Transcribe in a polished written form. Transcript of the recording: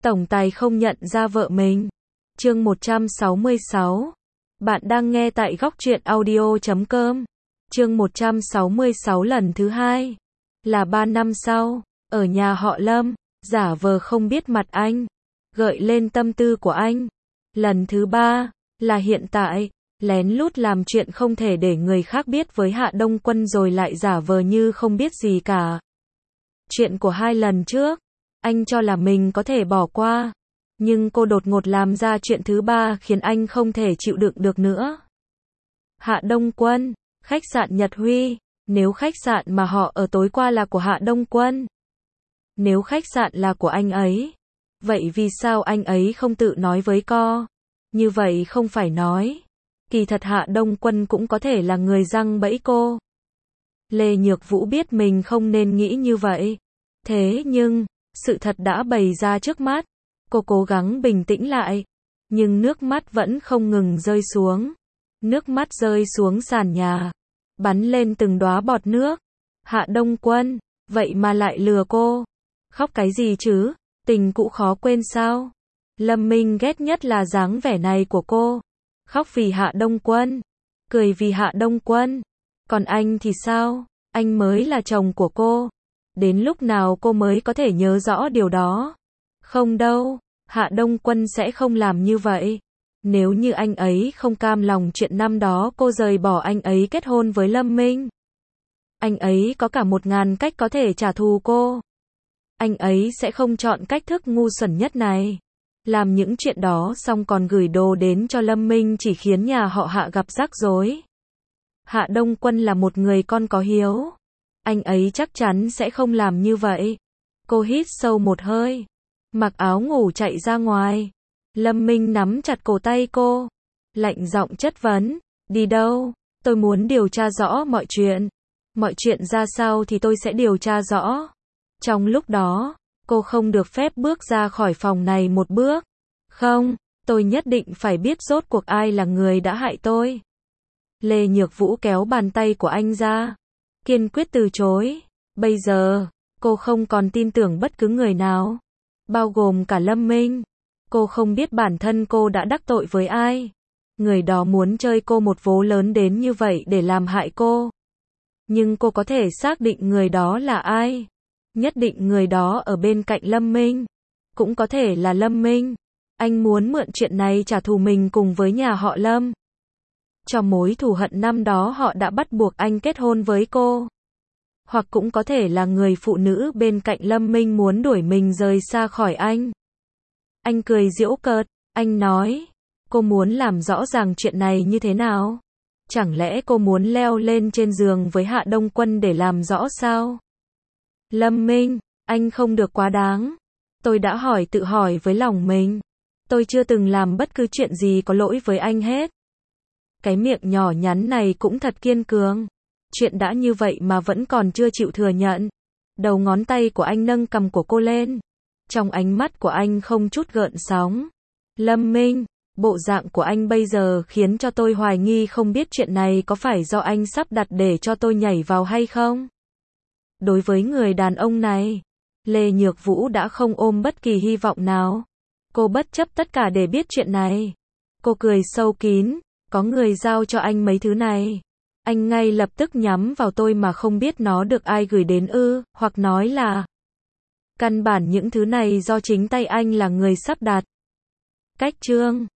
Tổng tài không nhận ra vợ mình. Chương 166. Bạn đang nghe tại góc truyện audio.com. Chương 166 lần thứ hai. Là 3 năm sau, ở nhà họ Lâm, giả vờ không biết mặt anh, gợi lên tâm tư của anh. Lần thứ 3, là hiện tại, lén lút làm chuyện không thể để người khác biết với Hạ Đông Quân rồi lại giả vờ như không biết gì cả. Chuyện của 2 lần trước, anh cho là mình có thể bỏ qua, nhưng cô đột ngột làm ra chuyện thứ 3 khiến anh không thể chịu đựng được nữa. Hạ Đông Quân, khách sạn Nhật Huy, nếu khách sạn mà họ ở tối qua là của Hạ Đông Quân, nếu khách sạn là của anh ấy, vậy vì sao anh ấy không tự nói với cô? Như vậy không phải nói, kỳ thật Hạ Đông Quân cũng có thể là người giăng bẫy cô. Lê Nhược Vũ biết mình không nên nghĩ như vậy. Thế nhưng, sự thật đã bày ra trước mắt. Cô cố gắng bình tĩnh lại, nhưng nước mắt vẫn không ngừng rơi xuống. Nước mắt rơi xuống sàn nhà, bắn lên từng đóa bọt nước. Hạ Đông Quân, vậy mà lại lừa cô. Khóc cái gì chứ, tình cũ khó quên sao? Lâm Minh ghét nhất là dáng vẻ này của cô. Khóc vì Hạ Đông Quân, cười vì Hạ Đông Quân. Còn anh thì sao? Anh mới là chồng của cô. Đến lúc nào cô mới có thể nhớ rõ điều đó? Không đâu, Hạ Đông Quân sẽ không làm như vậy. Nếu như anh ấy không cam lòng chuyện năm đó cô rời bỏ anh ấy kết hôn với Lâm Minh, anh ấy có cả 1000 cách có thể trả thù cô. Anh ấy sẽ không chọn cách thức ngu xuẩn nhất này. Làm những chuyện đó xong còn gửi đồ đến cho Lâm Minh chỉ khiến nhà họ Hạ gặp rắc rối. Hạ Đông Quân là một người con có hiếu. Anh ấy chắc chắn sẽ không làm như vậy. Cô hít sâu một hơi, mặc áo ngủ chạy ra ngoài. Lâm Minh nắm chặt cổ tay cô, lạnh giọng chất vấn, đi đâu? Tôi muốn điều tra rõ mọi chuyện. Mọi chuyện ra sao thì tôi sẽ điều tra rõ. Trong lúc đó, cô không được phép bước ra khỏi phòng này một bước. Không, tôi nhất định phải biết rốt cuộc ai là người đã hại tôi. Lê Nhược Vũ kéo bàn tay của anh ra, kiên quyết từ chối. Bây giờ, cô không còn tin tưởng bất cứ người nào, bao gồm cả Lâm Minh. Cô không biết bản thân cô đã đắc tội với ai. Người đó muốn chơi cô một vố lớn đến như vậy để làm hại cô. Nhưng cô có thể xác định người đó là ai. Nhất định người đó ở bên cạnh Lâm Minh. Cũng có thể là Lâm Minh. Anh muốn mượn chuyện này trả thù mình cùng với nhà họ Lâm. Cho mối thù hận năm đó họ đã bắt buộc anh kết hôn với cô. Hoặc cũng có thể là người phụ nữ bên cạnh Lâm Minh muốn đuổi mình rời xa khỏi anh. Anh cười giễu cợt, anh nói, cô muốn làm rõ ràng chuyện này như thế nào? Chẳng lẽ cô muốn leo lên trên giường với Hạ Đông Quân để làm rõ sao? Lâm Minh, anh không được quá đáng. Tôi đã tự hỏi với lòng mình. Tôi chưa từng làm bất cứ chuyện gì có lỗi với anh hết. Cái miệng nhỏ nhắn này cũng thật kiên cường. Chuyện đã như vậy mà vẫn còn chưa chịu thừa nhận. Đầu ngón tay của anh nâng cằm của cô lên. Trong ánh mắt của anh không chút gợn sóng. Lâm Minh, bộ dạng của anh bây giờ khiến cho tôi hoài nghi không biết chuyện này có phải do anh sắp đặt để cho tôi nhảy vào hay không. Đối với người đàn ông này, Lê Nhược Vũ đã không ôm bất kỳ hy vọng nào. Cô bất chấp tất cả để biết chuyện này. Cô cười sâu kín, có người giao cho anh mấy thứ này. Anh ngay lập tức nhắm vào tôi mà không biết nó được ai gửi đến ư, hoặc nói là căn bản những thứ này do chính tay anh là người sắp đặt. Cách chương